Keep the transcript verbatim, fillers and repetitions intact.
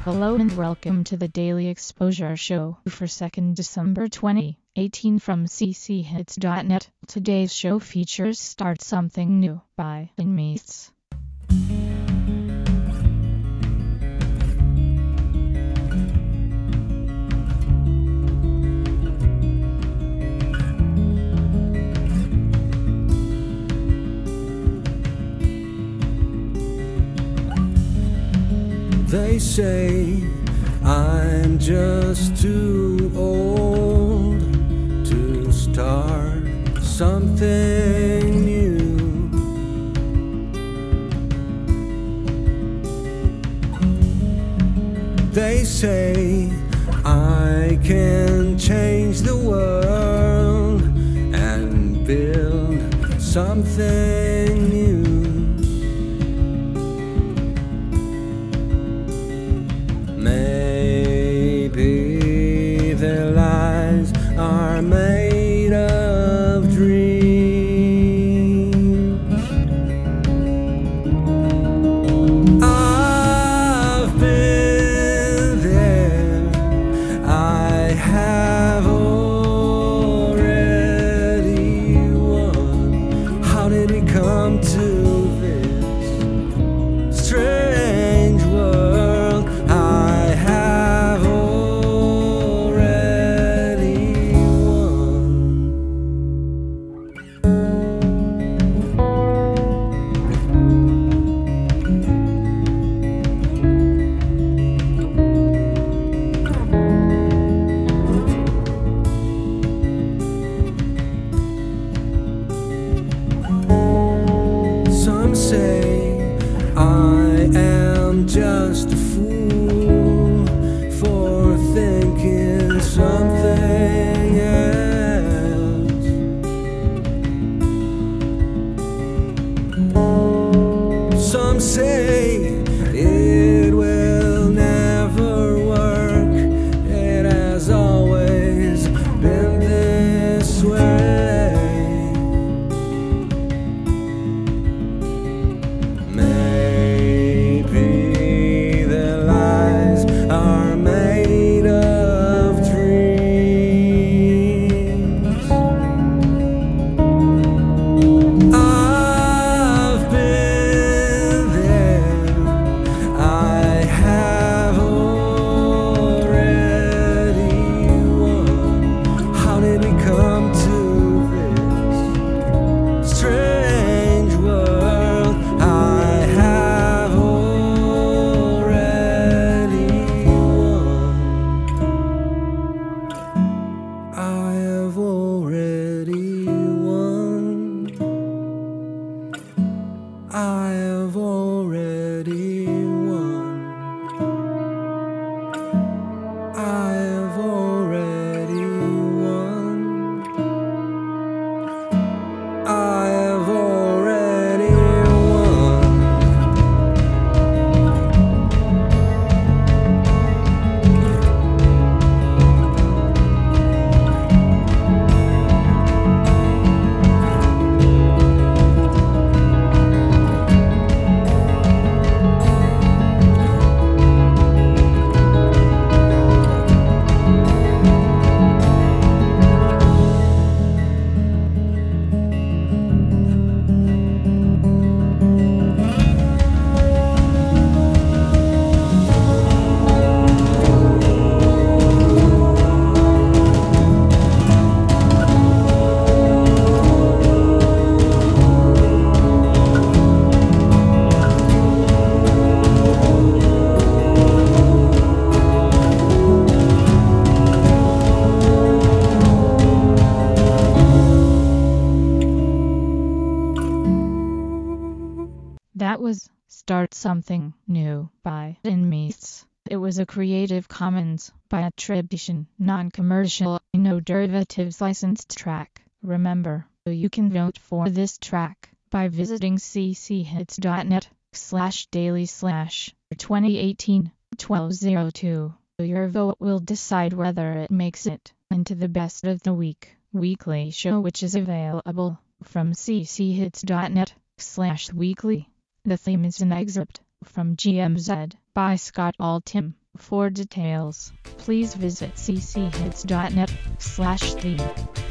Hello and welcome to the Daily Exposure Show for second December twenty eighteen from c c hits dot net. Today's show features Start Something New by Inmeets. They say I'm just too old to start something new. They say I can change the world and build something new. Maybe their lives are made of dreams. I've been there, I have already won. How did it come to this strange world? I have already won. Some say I am just a fool for thinking something else. Some say it will never work. It has always been this way. Maybe their lives are made of dreams. I've been there, I have already won. How did we come to this strange world? I have already won. I have already won. I have already won. I have already won. I have already won. That was Start Something New by Inmeets. It was a Creative Commons by attribution, non-commercial, no derivatives licensed track. Remember, you can vote for this track by visiting c c hits dot net slash daily slash twenty eighteen twelve oh two. Your vote will decide whether it makes it into the best of the week weekly show, which is available from c c hits dot net slash weekly. The theme is an excerpt from G M Z by Scott Altham. For details, please visit c c hits dot net slash theme.